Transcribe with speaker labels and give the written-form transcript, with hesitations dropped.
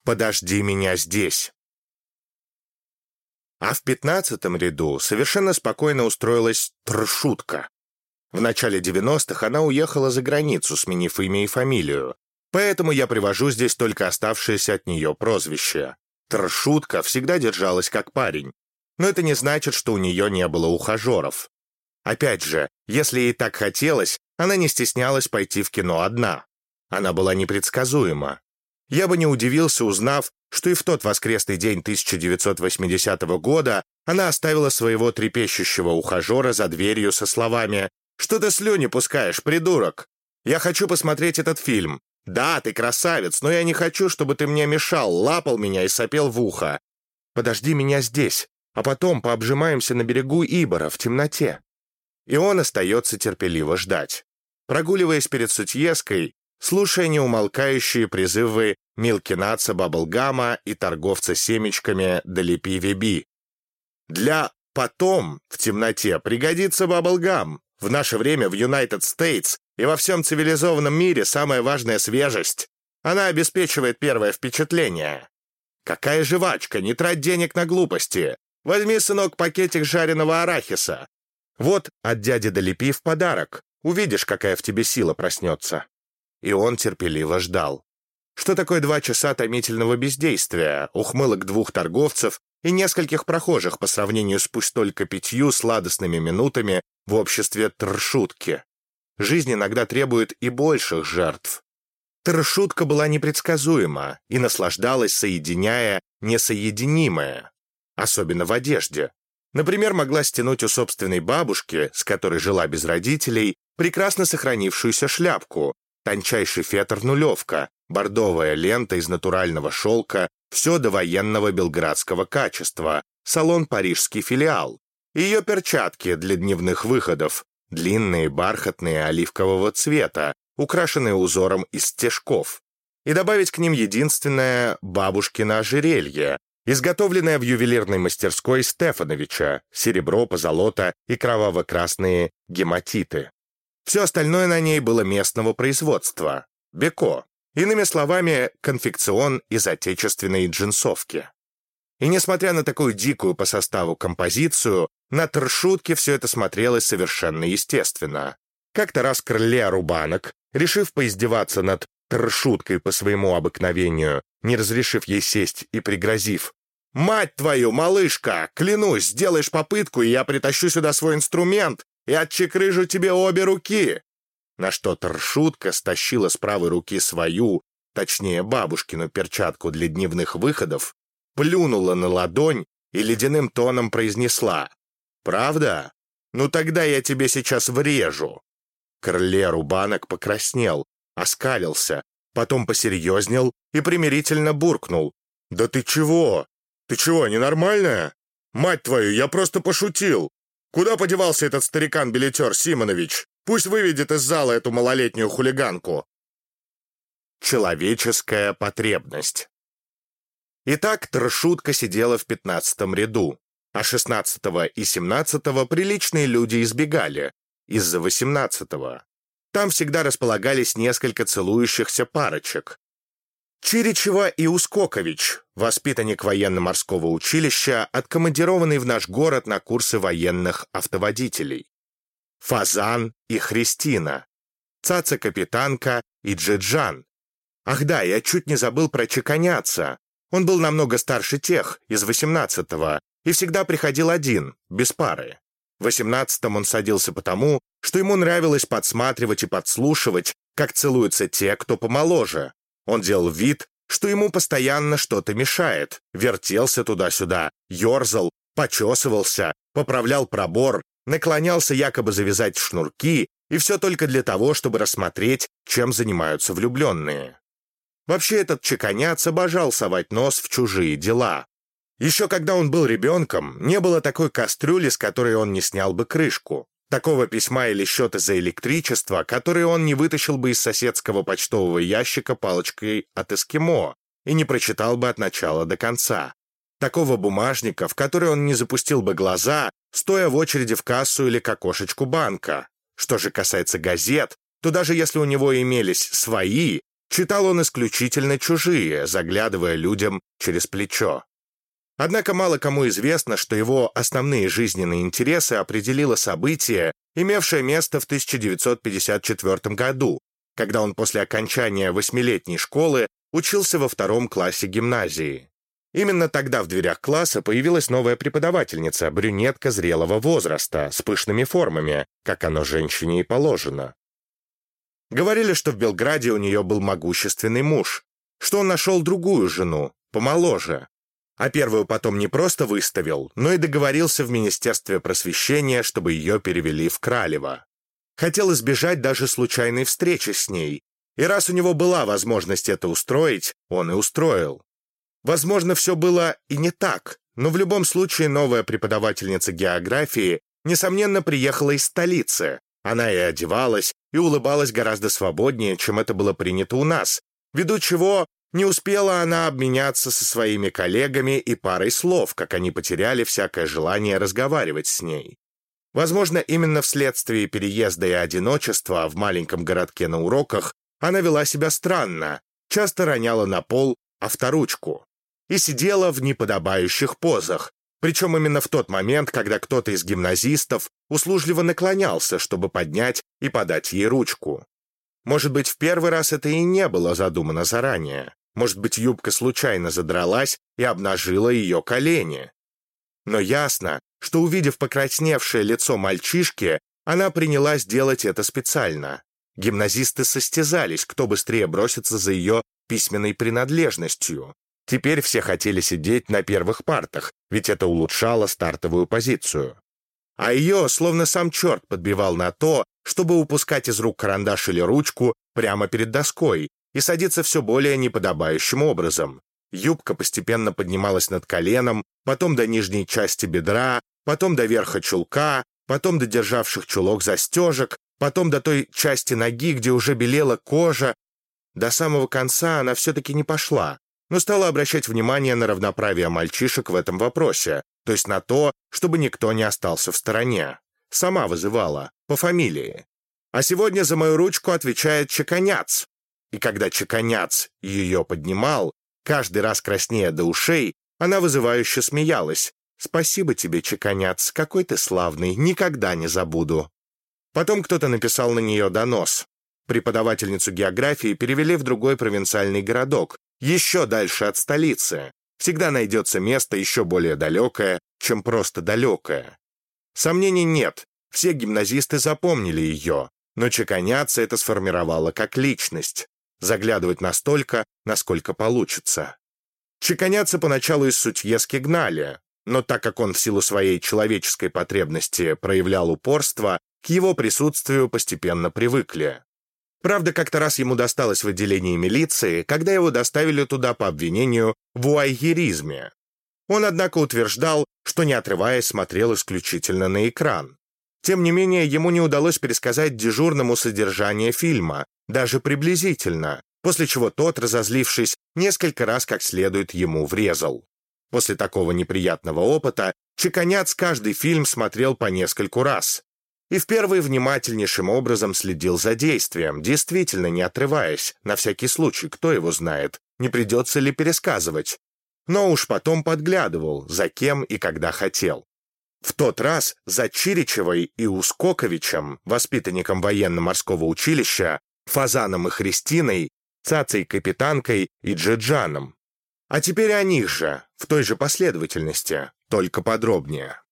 Speaker 1: «Подожди меня здесь». А в 15-м ряду совершенно спокойно устроилась Тршутка. В начале 90-х она уехала за границу, сменив имя и фамилию. Поэтому я привожу здесь только оставшееся от нее прозвище. Тршутка всегда держалась как парень. Но это не значит, что у нее не было ухажеров. Опять же, если ей так хотелось, она не стеснялась пойти в кино одна. Она была непредсказуема. Я бы не удивился, узнав, что и в тот воскресный день 1980 года она оставила своего трепещущего ухажера за дверью со словами: «Что ты слюни пускаешь, придурок? Я хочу посмотреть этот фильм. Да, ты красавец, но я не хочу, чтобы ты мне мешал, лапал меня и сопел в ухо. Подожди меня здесь, а потом пообжимаемся на берегу Ибора в темноте». И он остается терпеливо ждать. Прогуливаясь перед Сутьеской, слушая неумолкающие призывы милкинатца Баблгама и торговца семечками Долепи Веби. Для «потом» в темноте пригодится Баблгам. В наше время в United States и во всем цивилизованном мире самая важная свежесть. Она обеспечивает первое впечатление. Какая жвачка, не трать денег на глупости. Возьми, сынок, пакетик жареного арахиса. Вот от дяди Долепи в подарок. Увидишь, какая в тебе сила проснется. И он терпеливо ждал. Что такое 2 часа томительного бездействия, ухмылок 2 торговцев и нескольких прохожих по сравнению с пусть только 5 сладостными минутами в обществе Тршутки? Жизнь иногда требует и больших жертв. Тршутка была непредсказуема и наслаждалась, соединяя несоединимое, особенно в одежде. Например, могла стянуть у собственной бабушки, с которой жила без родителей, прекрасно сохранившуюся шляпку, тончайший фетр-нулевка, бордовая лента из натурального шелка, все до военного белградского качества, салон «Парижский филиал». Ее перчатки для дневных выходов, длинные, бархатные, оливкового цвета, украшенные узором из стежков. И добавить к ним единственное бабушкино ожерелье, изготовленное в ювелирной мастерской Стефановича, серебро, позолота и кроваво-красные гематиты. Все остальное на ней было местного производства, беко, иными словами, конфекцион из отечественной джинсовки. И несмотря на такую дикую по составу композицию, на Тршутке все это смотрелось совершенно естественно. Как-то раз Крыле Рубанок, решив поиздеваться над Тршуткой по своему обыкновению, не разрешив ей сесть и пригрозив: «Мать твою, малышка, клянусь, сделаешь попытку, и я притащу сюда свой инструмент и отчекрыжу тебе обе руки!» На что Тршутка стащила с правой руки свою, точнее бабушкину перчатку для дневных выходов, плюнула на ладонь и ледяным тоном произнесла: «Правда? Ну тогда я тебе сейчас врежу». Крыле Рубанок покраснел, оскалился, потом посерьезнел и примирительно буркнул: «Да ты чего? Ты чего, ненормальная? Мать твою, я просто пошутил. Куда подевался этот старикан-билетер Симонович? Пусть выведет из зала эту малолетнюю хулиганку». Человеческая потребность. Итак, Тршутка сидела в 15-м ряду, а 16-го и 17-го приличные люди избегали, из-за 18-го. Там всегда располагались несколько целующихся парочек. Чиричева и Ускокович, воспитанник военно-морского училища, откомандированный в наш город на курсы военных автоводителей. Фазан и Христина. Цаца-капитанка и Джиджан. Ах да, я чуть не забыл про Чеканяца. Он был намного старше тех, из 18-го, и всегда приходил один, без пары. В 18-м он садился потому, что ему нравилось подсматривать и подслушивать, как целуются те, кто помоложе. Он делал вид, что ему постоянно что-то мешает, вертелся туда-сюда, ерзал, почесывался, поправлял пробор, наклонялся якобы завязать шнурки, и все только для того, чтобы рассмотреть, чем занимаются влюбленные. Вообще этот Чеканяц обожал совать нос в чужие дела. Еще когда он был ребенком, не было такой кастрюли, с которой он не снял бы крышку, такого письма или счета за электричество, который он не вытащил бы из соседского почтового ящика палочкой от эскимо и не прочитал бы от начала до конца, такого бумажника, в который он не запустил бы глаза, стоя в очереди в кассу или к окошечку банка. Что же касается газет, то даже если у него имелись свои, Читал он исключительно чужие, заглядывая людям через плечо. Однако мало кому известно, что его основные жизненные интересы определило событие, имевшее место в 1954 году, когда он после окончания 8-летней школы учился во 2 классе гимназии. Именно тогда в дверях класса появилась новая преподавательница, брюнетка зрелого возраста, с пышными формами, как оно женщине и положено. Говорили, что в Белграде у нее был могущественный муж, что он нашел другую жену, помоложе, а первую потом не просто выставил, но и договорился в Министерстве просвещения, чтобы ее перевели в Кралево. Хотел избежать даже случайной встречи с ней, и раз у него была возможность это устроить, он и устроил. Возможно, все было и не так, но в любом случае новая преподавательница географии, несомненно, приехала из столицы. Она и одевалась, и улыбалась гораздо свободнее, чем это было принято у нас, ввиду чего не успела она обменяться со своими коллегами и парой слов, как они потеряли всякое желание разговаривать с ней. Возможно, именно вследствие переезда и одиночества в маленьком городке на уроках она вела себя странно, часто роняла на пол авторучку и сидела в неподобающих позах, причем именно в тот момент, когда кто-то из гимназистов услужливо наклонялся, чтобы поднять и подать ей ручку. Может быть, в первый раз это и не было задумано заранее. Может быть, юбка случайно задралась и обнажила ее колени. Но ясно, что, увидев покрасневшее лицо мальчишки, она принялась делать это специально. Гимназисты состязались, кто быстрее бросится за ее письменной принадлежностью. Теперь все хотели сидеть на первых партах, ведь это улучшало стартовую позицию. А ее словно сам черт подбивал на то, чтобы упускать из рук карандаш или ручку прямо перед доской и садиться все более неподобающим образом. Юбка постепенно поднималась над коленом, потом до нижней части бедра, потом до верха чулка, потом до державших чулок застежек, потом до той части ноги, где уже белела кожа. До самого конца она все-таки не пошла, но стала обращать внимание на равноправие мальчишек в этом вопросе, то есть на то, чтобы никто не остался в стороне. Сама вызывала, по фамилии. А сегодня за мою ручку отвечает Чеканяц. И когда Чеканяц ее поднимал, каждый раз краснея до ушей, она вызывающе смеялась. «Спасибо тебе, Чеканяц, какой ты славный, никогда не забуду». Потом кто-то написал на нее донос. Преподавательницу географии перевели в другой провинциальный городок, еще дальше от столицы. Всегда найдется место еще более далекое, чем просто далекое. Сомнений нет, все гимназисты запомнили ее, но Чеканяца это сформировало как личность. Заглядывать настолько, насколько получится. Чеканяца поначалу из Сутьески гнали, но так как он в силу своей человеческой потребности проявлял упорство, к его присутствию постепенно привыкли. Правда, как-то раз ему досталось в отделении милиции, когда его доставили туда по обвинению в вуайеризме. Он, однако, утверждал, что, не отрываясь, смотрел исключительно на экран. Тем не менее, ему не удалось пересказать дежурному содержание фильма, даже приблизительно, после чего тот, разозлившись, несколько раз как следует ему врезал. После такого неприятного опыта Чеканяц каждый фильм смотрел по нескольку раз. И в первый внимательнейшим образом следил за действием, действительно не отрываясь, на всякий случай, кто его знает, не придется ли пересказывать. Но уж потом подглядывал, за кем и когда хотел. В тот раз за Чиричевой и Ускоковичем, воспитанником военно-морского училища, Фазаном и Христиной, Цацей-капитанкой и Джиджаном. А теперь о них же, в той же последовательности, только подробнее.